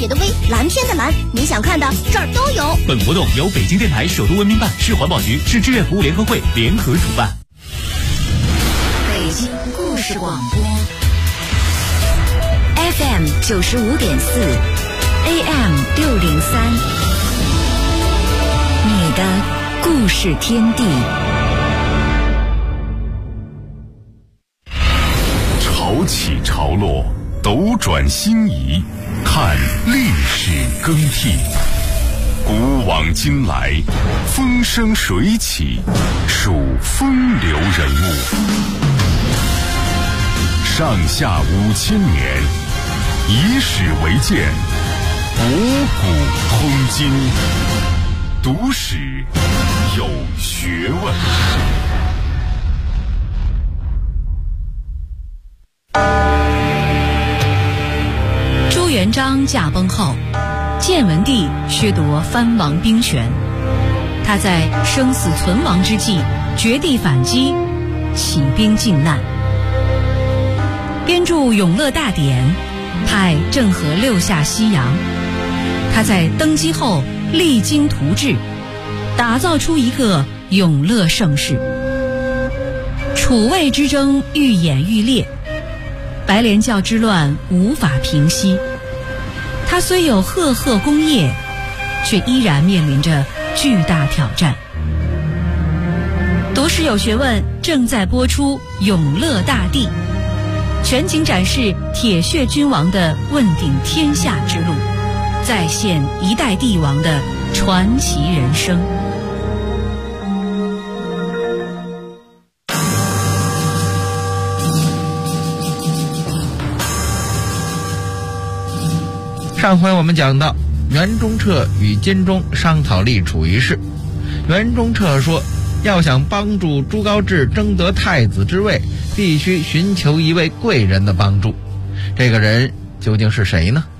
血的微，蓝天的蓝，你想看的这儿都有。 本活动由北京电台首都文明办、市环保局、市志愿服务联合会联合主办。 北京故事广播 FM 95.4 AM 603，你的故事天地。 潮起潮落，斗转星移，看历史更替。古往今来，风生水起，数风流人物。上下5000年，以史为鉴，博古通今。读史有学问。 朱元璋驾崩后，建文帝削夺藩王兵权，他在生死存亡之际绝地反击，起兵靖难，编著《永乐大典》，派郑和六下西洋。他在登基后励精图治，打造出一个永乐盛世。楚魏之争愈演愈烈，白莲教之乱无法平息。他虽有赫赫功业，却依然面临着巨大挑战。读史有学问正在播出《永乐大帝》，全景展示铁血君王的问鼎天下之路，再现一代帝王的传奇人生。 上回我们讲到袁中彻与金钟商讨立储一事，袁中彻说，要想帮助朱高炽争得太子之位，必须寻求一位贵人的帮助。这个人究竟是谁呢？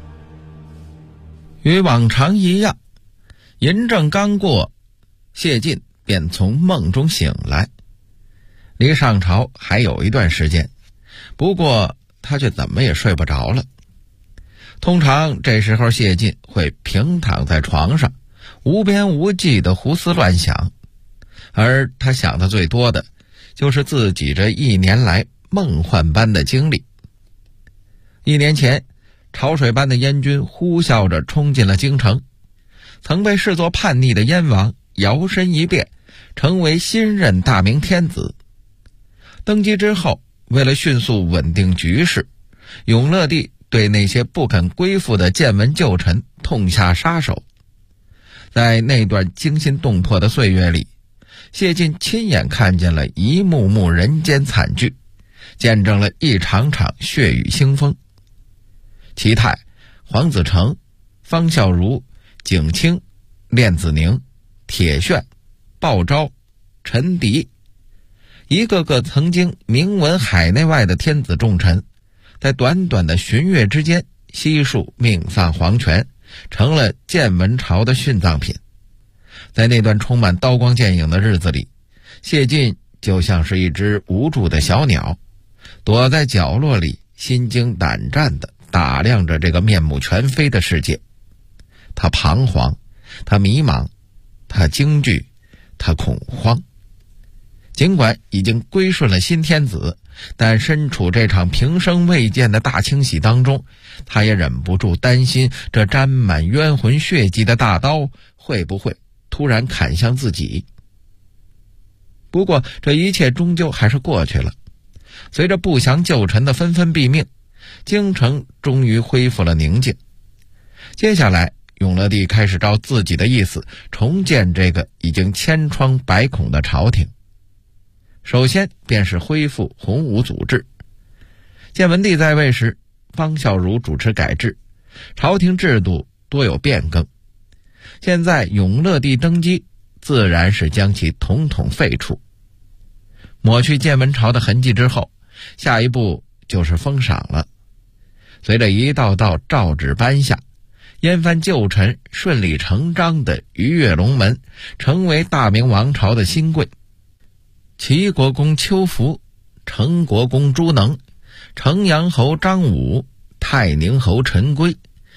与往常一样，嬴政刚过，谢晋便从梦中醒来，离上朝还有一段时间，不过他却怎么也睡不着了。通常这时候谢晋会平躺在床上，无边无际的胡思乱想，而他想的最多的就是自己这一年来梦幻般的经历。1年前，潮水般的燕军呼啸着冲进了京城，曾被视作叛逆的燕王摇身一变，成为新任大明天子。登基之后，为了迅速稳定局势，永乐帝对那些不肯归附的建文旧臣痛下杀手。在那段惊心动魄的岁月里，谢晋亲眼看见了一幕幕人间惨剧，见证了一场场血雨腥风。齐泰、黄子成、方孝孺、景清、练子宁、铁铉、鲍昭、陈迪，一个个曾经名闻海内外的天子重臣，在短短的旬月之间悉数命丧黄泉，成了建文朝的殉葬品。在那段充满刀光剑影的日子里，谢晋就像是一只无助的小鸟，躲在角落里心惊胆战地打量着这个面目全非的世界。他彷徨，他迷茫，他惊惧，他恐慌。尽管已经归顺了新天子，但身处这场平生未见的大清洗当中，他也忍不住担心这沾满冤魂血迹的大刀会不会突然砍向自己。不过这一切终究还是过去了。随着不祥旧臣的纷纷毙命，京城终于恢复了宁静。接下来永乐帝开始照自己的意思重建这个已经千疮百孔的朝廷。首先便是恢复洪武祖制。建文帝在位时，方孝孺主持改制，朝廷制度多有变更。现在永乐帝登基，自然是将其统统废除。抹去建文朝的痕迹之后，下一步就是封赏了。随着一道道诏旨颁下，燕藩旧臣顺理成章地鱼跃龙门，成为大明王朝的新贵。齐国公邱福、成国公朱能、城阳侯张武、泰宁侯陈规，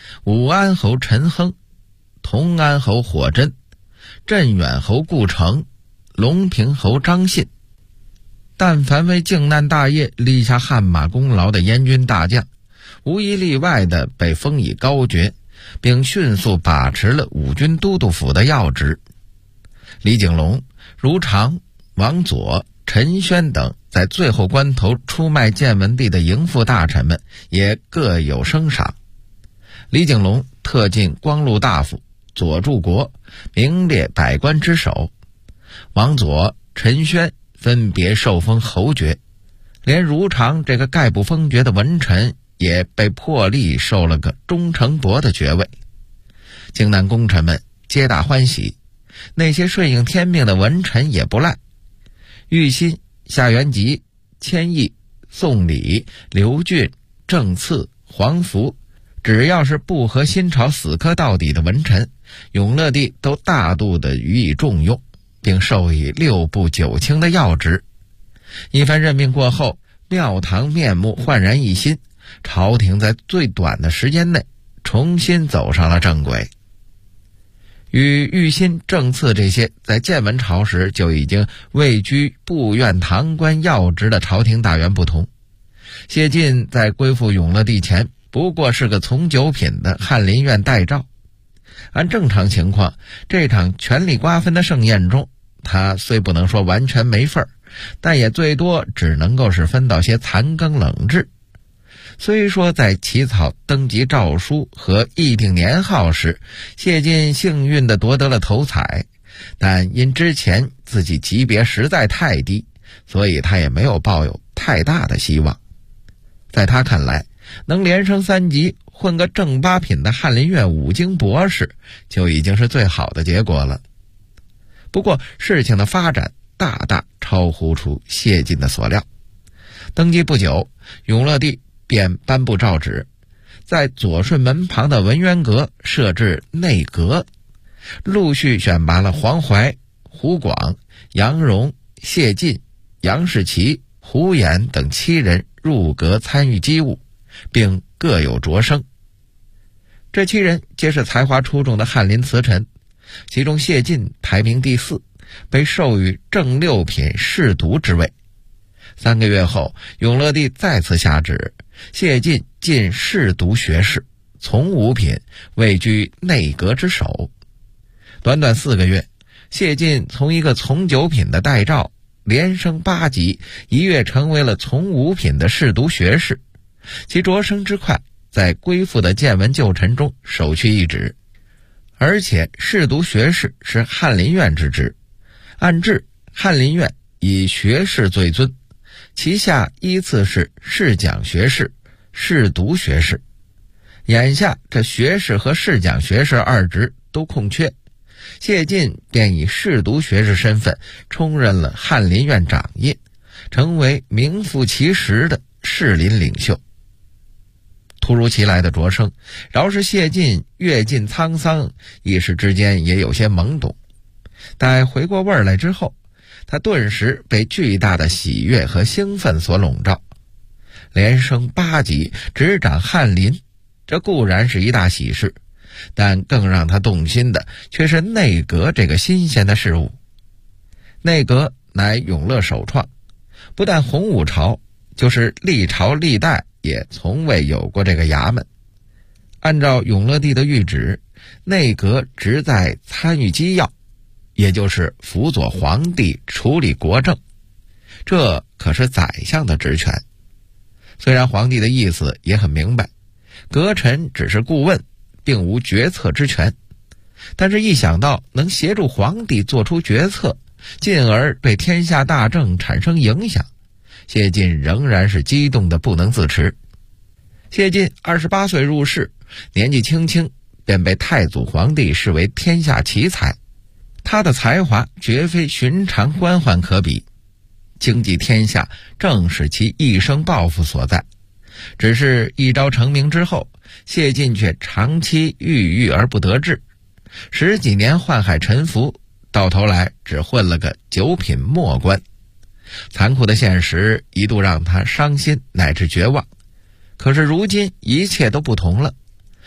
武安侯陈亨、同安侯火真、镇远侯顾城、隆平侯张信。但凡为靖难大业立下汗马功劳的燕军大将，无一例外的被封以高爵，并迅速把持了五军都督府的要职。李景龙、如常、王佐、陈宣等在最后关头出卖建文帝的营副大臣们也各有升赏。李景龙特进光禄大夫，左柱国，名列百官之首。王佐、陈宣分别受封侯爵，连如常这个概不封爵的文臣也被破例受了个中丞伯的爵位。靖难功臣们皆大欢喜，那些顺应天命的文臣也不赖。玉心、夏元吉、千益、宋礼、刘俊、郑赐、黄福，只要是不和新朝死磕到底的文臣，永乐帝都大度地予以重用，并授以6部9卿的要职。一番任命过后，庙堂面目焕然一新，朝廷在最短的时间内重新走上了正轨。与玉心、郑赐这些在建文朝时就已经位居部院堂官要职的朝廷大员不同，谢晋在归附永乐帝前不过是个从九品的翰林院待诏。按正常情况，这场权力瓜分的盛宴中，他虽不能说完全没份儿，但也最多只能够是分到些残羹冷炙。虽说在起草登基诏书和议定年号时，谢晋幸运地夺得了头彩，但因之前自己级别实在太低，所以他也没有抱有太大的希望。在他看来，能连升3级，混个正8品的翰林院5经博士，就已经是最好的结果了。不过事情的发展大大超乎出谢晋的所料。登基不久，永乐帝便颁布诏旨，在左顺门旁的文渊阁设置内阁，陆续选拔了黄怀、胡广、杨荣、谢晋、杨士奇、胡衍等7人入阁参与机务，并各有擢升。这7人皆是才华出众的翰林辞臣，其中谢晋排名第4，被授予正6品侍读之位。3个月后，永乐帝再次下旨，谢晋进侍读学士，从5品，位居内阁之首。短短4个月，谢晋从一个从9品的待诏连升8级，一跃成为了从5品的侍读学士。其擢升之快，在归附的建文旧臣中首屈一指。而且侍读学士是翰林院之职，按制翰林院以学士最尊，其下依次是侍讲学士、侍读学士。眼下这学士和侍讲学士2职都空缺，谢晋便以侍读学士身份充任了翰林院长印，成为名副其实的士林领袖。突如其来的擢升，饶是谢晋阅尽沧桑，一时之间也有些懵懂。待回过味儿来之后，他顿时被巨大的喜悦和兴奋所笼罩。连升8级，执掌翰林，这固然是一大喜事，但更让他动心的却是内阁这个新鲜的事物。内阁乃永乐首创，不但洪武朝，就是历朝历代也从未有过这个衙门。按照永乐帝的谕旨，内阁职在参与机要，也就是辅佐皇帝处理国政，这可是宰相的职权。虽然皇帝的意思也很明白，阁臣只是顾问，并无决策之权，但是一想到能协助皇帝做出决策，进而对天下大政产生影响，谢晋仍然是激动得不能自持。谢晋28岁入仕，年纪轻轻便被太祖皇帝视为天下奇才，他的才华绝非寻常官宦可比，经济天下正是其一生抱负所在。只是一朝成名之后，谢晋却长期郁郁而不得志，10几年宦海沉浮，到头来只混了个9品末官。残酷的现实一度让他伤心乃至绝望。可是如今一切都不同了，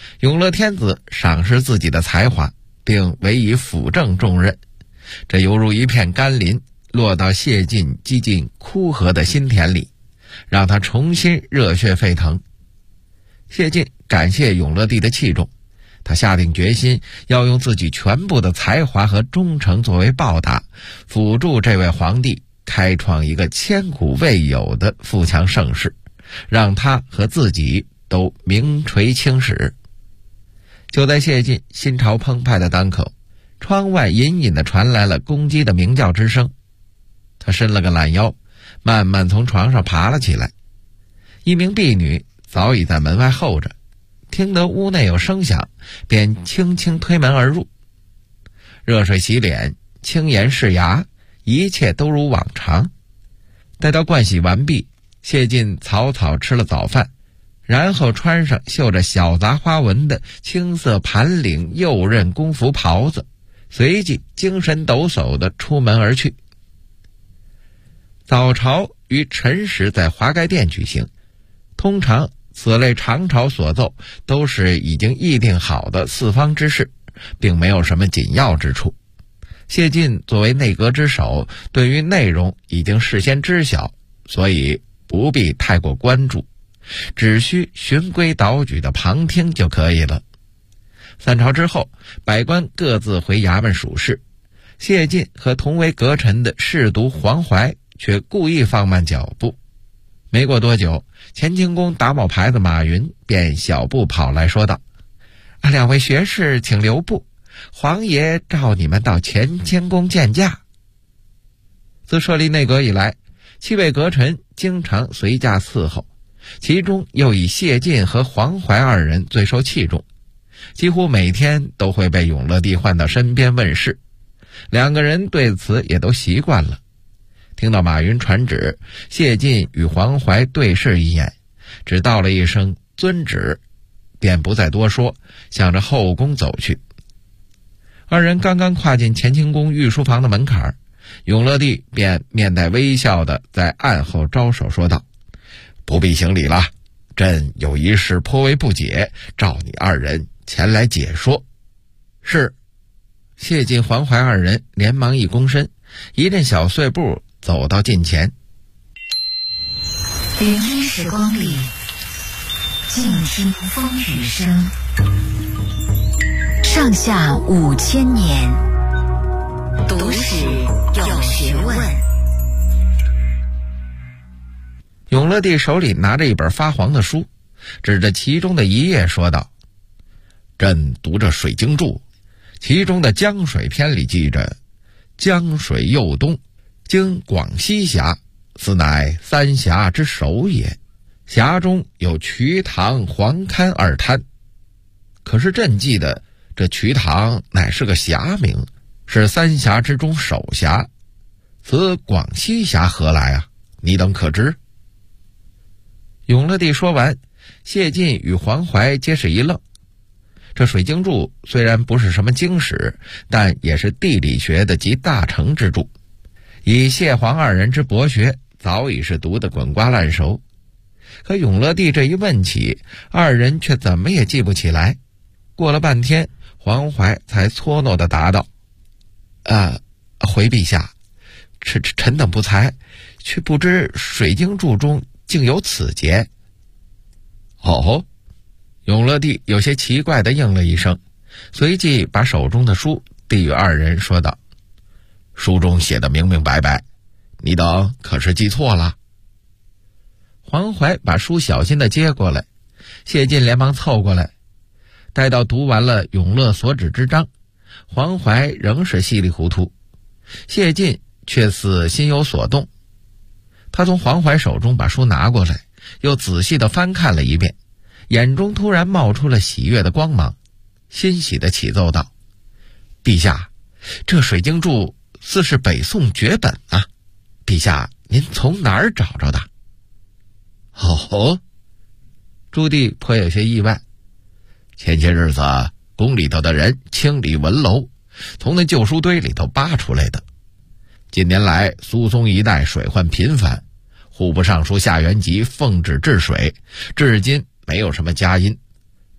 永乐天子赏识自己的才华，并委以辅政重任，这犹如一片甘霖落到谢晋几近枯涸的心田里，让他重新热血沸腾。谢晋感谢永乐帝的器重，他下定决心要用自己全部的才华和忠诚作为报答，辅助这位皇帝开创一个千古未有的富强盛世，让他和自己都名垂青史。就在谢晋心潮澎湃的当口，窗外隐隐地传来了公鸡的鸣叫之声。他伸了个懒腰，慢慢从床上爬了起来。一名婢女早已在门外候着，听得屋内有声响，便轻轻推门而入。热水洗脸，轻盐拭牙，一切都如往常。待到盥洗完毕，谢晋草草吃了早饭，然后穿上绣着小杂花纹的青色盘领右衽宫服袍子，随即精神抖擞地出门而去。早朝于辰时在华盖殿举行，通常此类常朝所奏都是已经议定好的四方之事，并没有什么紧要之处。谢晋作为内阁之首，对于内容已经事先知晓，所以不必太过关注，只需循规蹈矩的旁听就可以了。散朝之后，百官各自回衙门属事，谢晋和同为阁臣的侍读黄怀却故意放慢脚步。没过多久，乾清宫打卯牌子马云便小步跑来说道：“两位学士请留步，皇爷召你们到乾清宫见驾。”自设立内阁以来，7位阁臣经常随驾伺候，其中又以谢晋和黄怀二人最受器重，几乎每天都会被永乐帝唤到身边问事，两个人对此也都习惯了。听到马云传旨，谢晋与黄怀对视一眼，只道了一声遵旨，便不再多说，向着后宫走去。二人刚刚跨进乾清宫御书房的门槛，永乐帝便面带微笑地在案后招手说道：“不必行礼了，朕有一事颇为不解，召你二人前来解说。”是。谢晋、黄怀二人连忙一躬身，一阵小碎步走到近前。 聆听时光里，静听风雨声。上下5000年，读史有学问。 永乐帝手里拿着一本发黄的书，指着其中的一页说道：“朕读着《水经注》，其中的江水篇里记着，江水右东，经广西峡，此乃三峡之首也。峡中有瞿塘、黄勘二滩。可是朕记得这瞿塘乃是个峡名，是三峡之中首峡，此广西峡何来啊？你等可知？”永乐帝说完，谢晋与黄怀皆是一愣。这水经注虽然不是什么经史，但也是地理学的集大成之著，以谢黄二人之博学，早已是读得滚瓜烂熟。可永乐帝这一问起，二人却怎么也记不起来。过了半天，黄怀才搓弄地答道：“回陛下，臣等不才，却不知水经注中竟有此节。”哦，永乐帝有些奇怪地应了一声，随即把手中的书递与二人，说道：“书中写的明明白白，你等可是记错了？”黄怀把书小心地接过来，谢晋连忙凑过来。待到读完了永乐所指之章，黄怀仍是稀里糊涂，谢晋却似心有所动。他从黄怀手中把书拿过来，又仔细地翻看了一遍，眼中突然冒出了喜悦的光芒，欣喜地启奏道：“陛下，这水经注似是北宋绝本啊！陛下您从哪儿找着的？”哦，朱棣颇有些意外。前些日子宫里头的人清理文楼，从那旧书堆里头扒出来的。近年来苏松一带水患频繁，户部尚书夏元吉奉旨治水，至今没有什么佳音。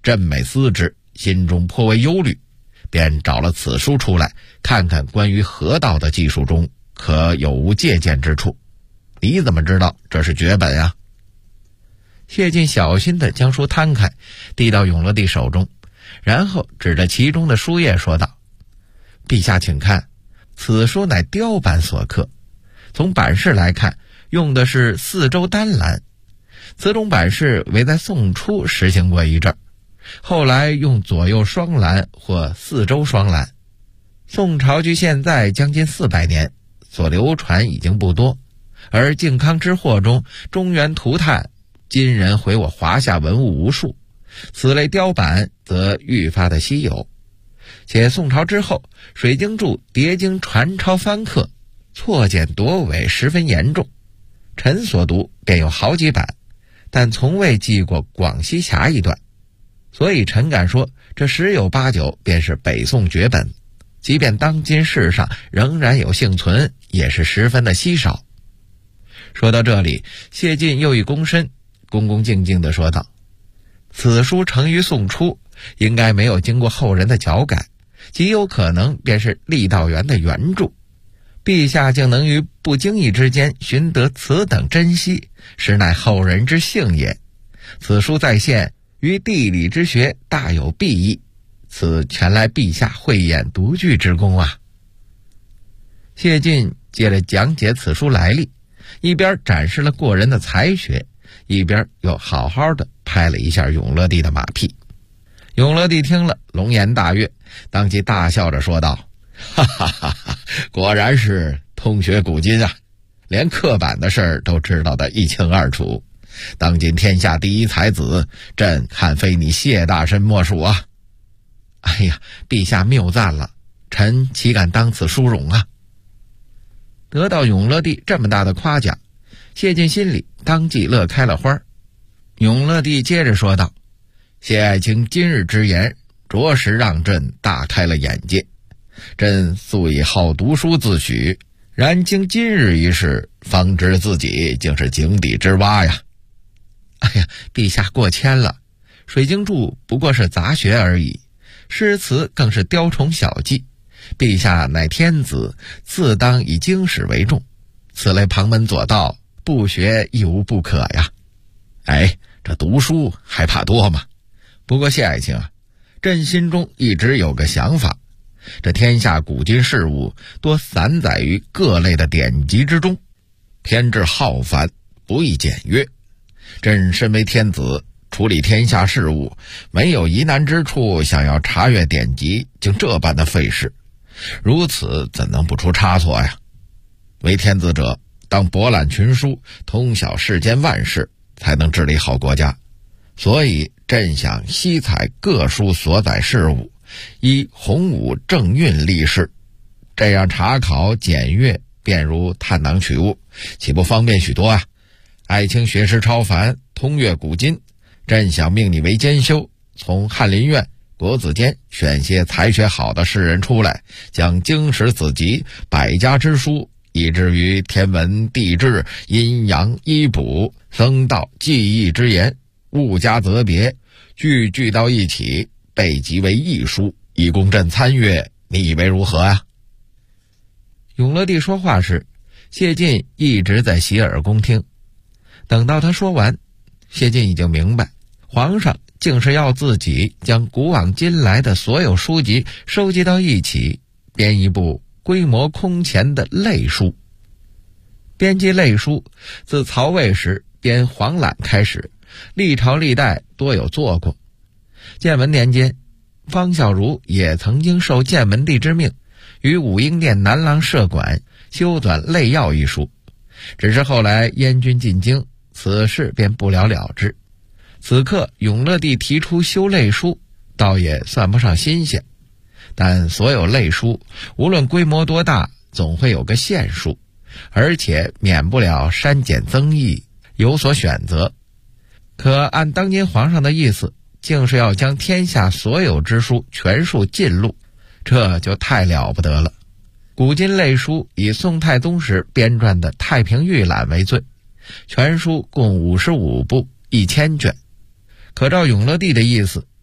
振美思之，心中颇为忧虑，便找了此书出来，看看关于河道的技术中可有无借鉴之处。你怎么知道这是绝本啊？谢晋小心地将书摊开，递到永乐帝手中，然后指着其中的书页说道：陛下请看，此书乃雕版所刻，从版式来看，用的是四周单蓝，此种版式为在宋初实行过一阵，后来用左右双蓝或四周双蓝。宋朝距现在将近400年，所流传已经不多，而靖康之祸中中原涂炭，今人回我华夏文物无数，此类雕版则愈发的稀有。且宋朝之后，水经注叠经传抄翻刻，错简夺伪十分严重，臣所读便有好几版，但从未记过广西峡一段，所以臣敢说这十有八九便是北宋绝本，即便当今世上仍然有幸存，也是十分的稀少。说到这里，谢晋又一躬身，恭恭敬敬地说道：此书成于宋初，应该没有经过后人的矫改，极有可能便是郦道元的原著。陛下竟能于不经意之间寻得此等珍稀，实乃后人之幸也。此书在现，于地理之学大有裨益，此全赖陛下慧眼独具之功啊。谢晋接着讲解此书来历，一边展示了过人的才学，一边又好好的拍了一下永乐帝的马屁。永乐帝听了龙颜大悦，当即大笑着说道：哈哈哈哈，果然是通学古今啊，连刻板的事儿都知道得一清二楚。当今天下第一才子，朕看非你谢大神莫属啊。哎呀，陛下谬赞了，臣岂敢当此殊荣啊。得到永乐帝这么大的夸奖，谢晋心里当即乐开了花。永乐帝接着说道：谢爱卿今日之言，着实让朕大开了眼界。朕素以好读书自诩，然经今日一事，方知自己竟是井底之蛙呀。哎呀，陛下过谦了，水经注不过是杂学而已，诗词更是雕虫小技。陛下乃天子，自当以经史为重，此类旁门左道，不学亦无不可呀。哎，这读书还怕多吗？不过谢爱卿啊，朕心中一直有个想法，这天下古今事物多散载于各类的典籍之中，偏执浩繁，不易简约。朕身为天子，处理天下事务，没有疑难之处，想要查阅典籍，竟这般的费事，如此怎能不出差错呀？为天子者，当博览群书，通晓世间万事，才能治理好国家。所以朕想悉采各书所载事物，依洪武正运立事，这样查考检阅，便如探囊取物，岂不方便许多啊？爱卿学识超凡，通阅古今，朕想命你为监修，从翰林院、国子监选些才学好的士人出来，将经史子集、百家之书，以至于天文地质、阴阳医卜、僧道技艺之言，物加则别，聚到一起，备集为一书，以供朕参阅，你以为如何啊？永乐帝说话时，谢晋一直在洗耳恭听。等到他说完，谢晋已经明白，皇上竟是要自己将古往今来的所有书籍收集到一起，编一部规模空前的类书。编辑类书，自曹魏时编黄览开始，历朝历代多有做过。建文年间，方孝孺也曾经受建文帝之命，于武英殿南廊舍馆修纂类要一书，只是后来燕军进京，此事便不了了之。此刻永乐帝提出修类书，倒也算不上新鲜，但所有类书无论规模多大，总会有个限数，而且免不了删减增益，有所选择。可按当今皇上的意思，竟是要将天下所有之书全数尽录，这就太了不得了。古今类书以宋太宗时编撰的《太平御览》为最，全书共55部，1000卷。可照永乐帝的意思，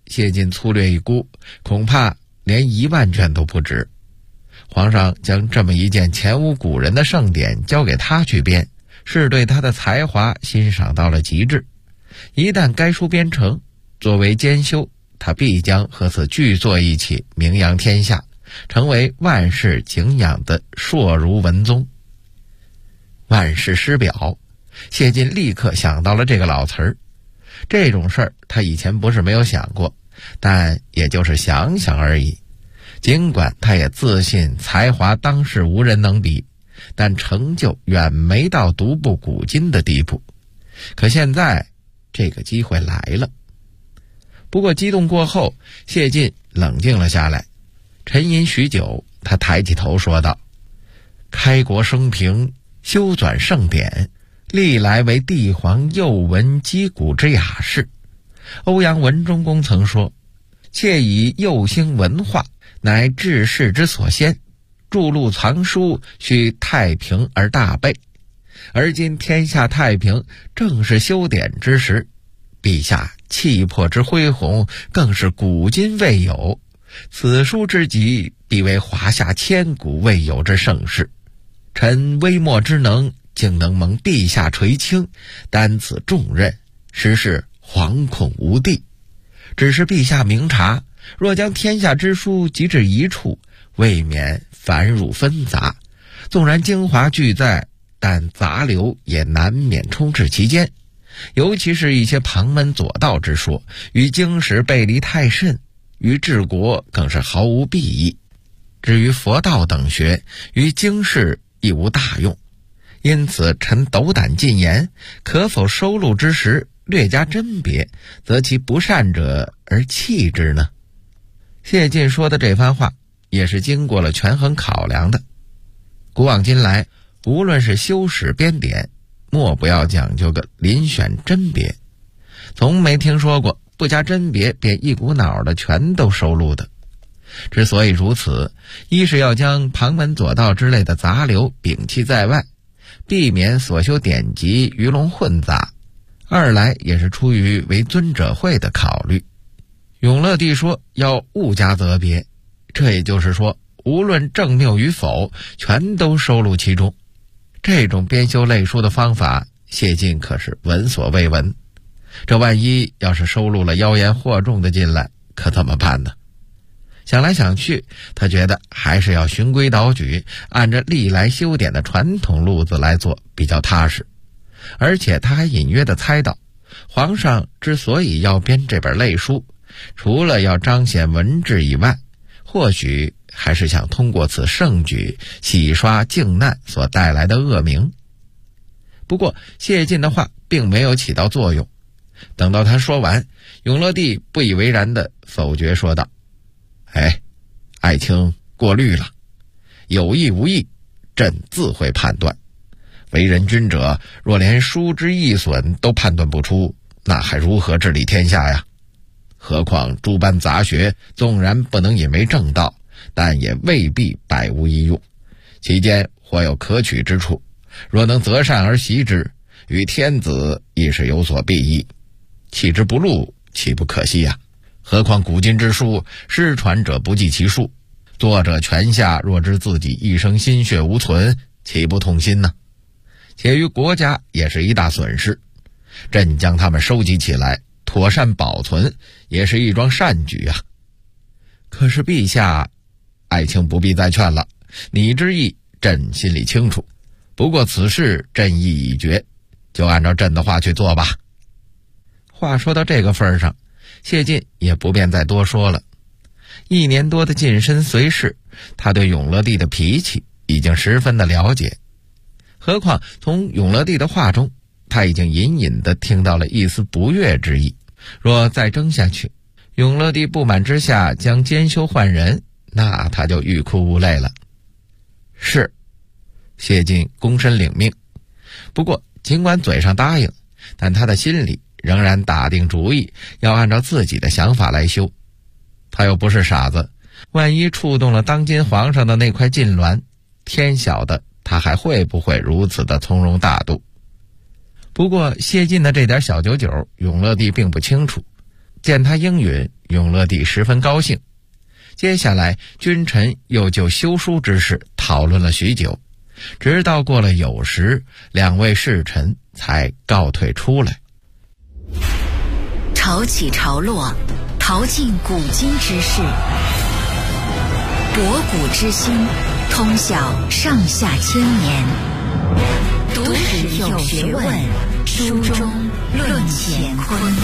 谢晋粗略一估，恐怕连1万卷都不止。皇上将这么一件前无古人的盛典交给他去编，是对他的才华欣赏到了极致。一旦该书编成，作为监修，他必将和此巨作一起名扬天下，成为万世敬仰的硕儒文宗。万世师表，谢晋立刻想到了这个老词儿。这种事儿他以前不是没有想过，但也就是想想而已。尽管他也自信才华当世无人能比，但成就远没到独步古今的地步。可现在这个机会来了。不过激动过后，谢晋冷静了下来，沉吟许久，他抬起头说道：开国升平，修纂圣典，历来为帝皇幼文击鼓之雅事。欧阳文忠公曾说，窃以幼兴文化，乃治世之所先，著录藏书，须太平而大备。而今天下太平，正是修典之时，陛下气魄之恢宏，更是古今未有。此书之极，必为华夏千古未有之盛事。臣微末之能，竟能蒙陛下垂青，担此重任，实是惶恐无地。只是陛下明察，若将天下之书集至一处，未免繁缛纷杂。纵然精华俱在，但杂流也难免充斥其间。尤其是一些旁门左道之说，与经史背离太甚，于治国更是毫无裨益。至于佛道等学，于经世亦无大用。因此臣斗胆进言，可否收录之时略加甄别，则其不善者而弃之呢？谢晋说的这番话也是经过了权衡考量的。古往今来，无论是修史编典，莫不要讲究个遴选甄别，从没听说过不加甄别便一股脑的全都收录的。之所以如此，一是要将旁门左道之类的杂流摒弃在外，避免所修典籍鱼龙混杂；二来也是出于为尊者讳的考虑。永乐帝说要物加则别，这也就是说，无论正谬与否，全都收录其中。这种编修类书的方法，谢晋可是闻所未闻。这万一要是收录了妖言惑众的进来，可怎么办呢？想来想去，他觉得还是要循规蹈矩，按照历来修典的传统路子来做比较踏实。而且他还隐约地猜到，皇上之所以要编这本类书，除了要彰显文治以外，或许还是想通过此盛举洗刷靖难所带来的恶名。不过谢晋的话并没有起到作用，等到他说完，永乐帝不以为然地否决说道：爱卿过虑了，有意无意，朕自会判断。为人君者，若连书之益损都判断不出，那还如何治理天下呀？何况诸般杂学，纵然不能引为正道，但也未必百无一用，其间或有可取之处。若能择善而习之，与天子亦是有所裨益。弃之不录，岂不可惜呀？何况古今之书，失传者不计其数，作者泉下若知自己一生心血无存，岂不痛心呢？且于国家也是一大损失。朕将他们收集起来，妥善保存，也是一桩善举啊。可是陛下，爱卿不必再劝了，你之意朕心里清楚。不过此事朕意已决，就按照朕的话去做吧。话说到这个份上，谢晋也不便再多说了。1年多的近身随侍，他对永乐帝的脾气已经十分的了解。何况从永乐帝的话中，他已经隐隐地听到了一丝不悦之意。若再争下去，永乐帝不满之下将监修换人，那他就欲哭无泪了。是，谢晋躬身领命。不过尽管嘴上答应，但他的心里仍然打定主意要按照自己的想法来修。他又不是傻子，万一触动了当今皇上的那块禁栾，天晓得他还会不会如此的从容大度。不过谢晋的这点小九九，永乐帝并不清楚。 见他应允，永乐帝十分高兴。接下来君臣又就修书之事讨论了许久，直到过了酉时，两位侍臣才告退出来。 潮起潮落，淘尽古今之事，博古之心，通晓上下千年。读史有学问，书中论乾坤。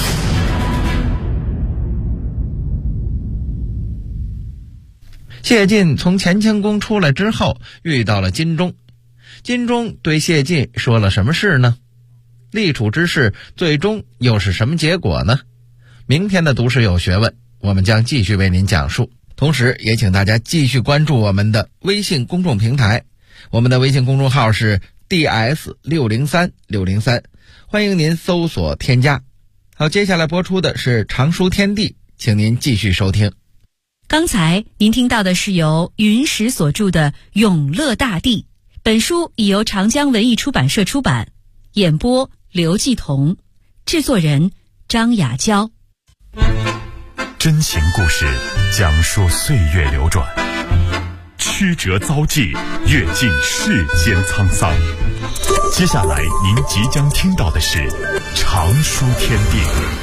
谢晋从乾清宫出来之后，遇到了金钟。金钟对谢晋说了什么事呢？立储之事最终又是什么结果呢？明天的读史有学问，我们将继续为您讲述。同时也请大家继续关注我们的微信公众平台，我们的微信公众号是 DS603603，欢迎您搜索添加。好，接下来播出的是常书天地，请您继续收听。 刚才您听到的是由云石所著的《永乐大帝》，本书已由长江文艺出版社出版，演播刘继彤，制作人张雅娇。 真情故事讲述岁月流转，曲折遭际，阅尽世间沧桑。接下来您即将听到的是常书天地。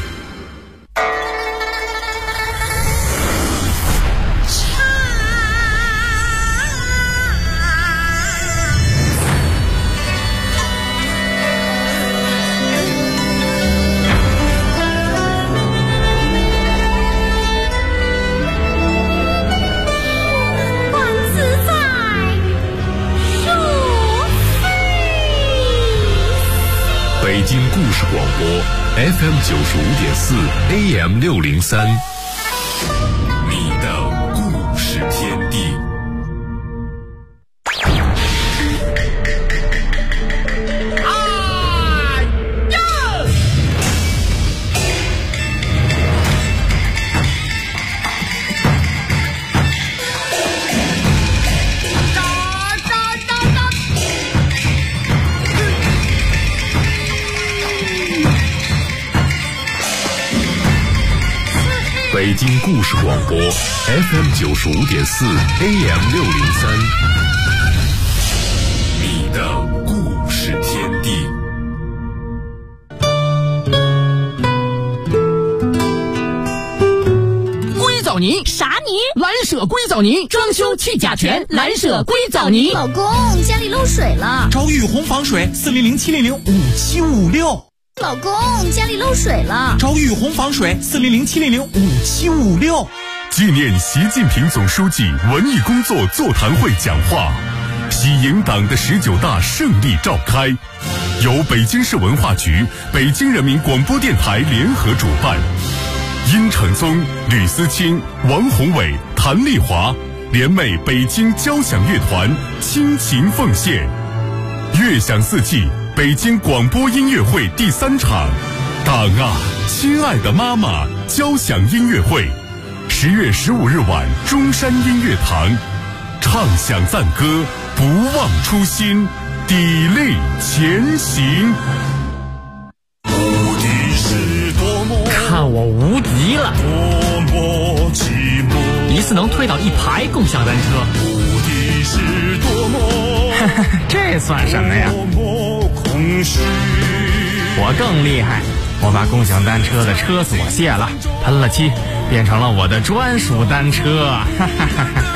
北京故事广播 FM95.4 AM603， 你的故事天地。北京故事广播 FM95.4 AM603， 你的故事天地。 硅藻泥啥泥？ 蓝舍硅藻泥，装修去甲醛，蓝舍硅藻泥。 老公，家里漏水了， 找雨虹防水400-700-5756。 老公，家里漏水了， 找雨虹防水400-700-5756。 纪念习近平总书记文艺工作座谈会讲话，喜迎党的19大胜利召开，由北京市文化局、北京人民广播电台联合主办。殷承宗、吕思清、王宏伟、谭丽华联袂北京交响乐团倾情奉献。乐享四季北京广播音乐会第3场，党啊，亲爱的妈妈交响音乐会，10月15日晚中山音乐堂，唱响赞歌，不忘初心，砥砺前行。无敌是多么， 看我无敌了！ 多么寂寞， 一次能推倒1排共享单车。 无敌是多么， 这算什么呀？ 我更厉害，我把共享单车的车锁卸了，喷了漆，变成了我的专属单车。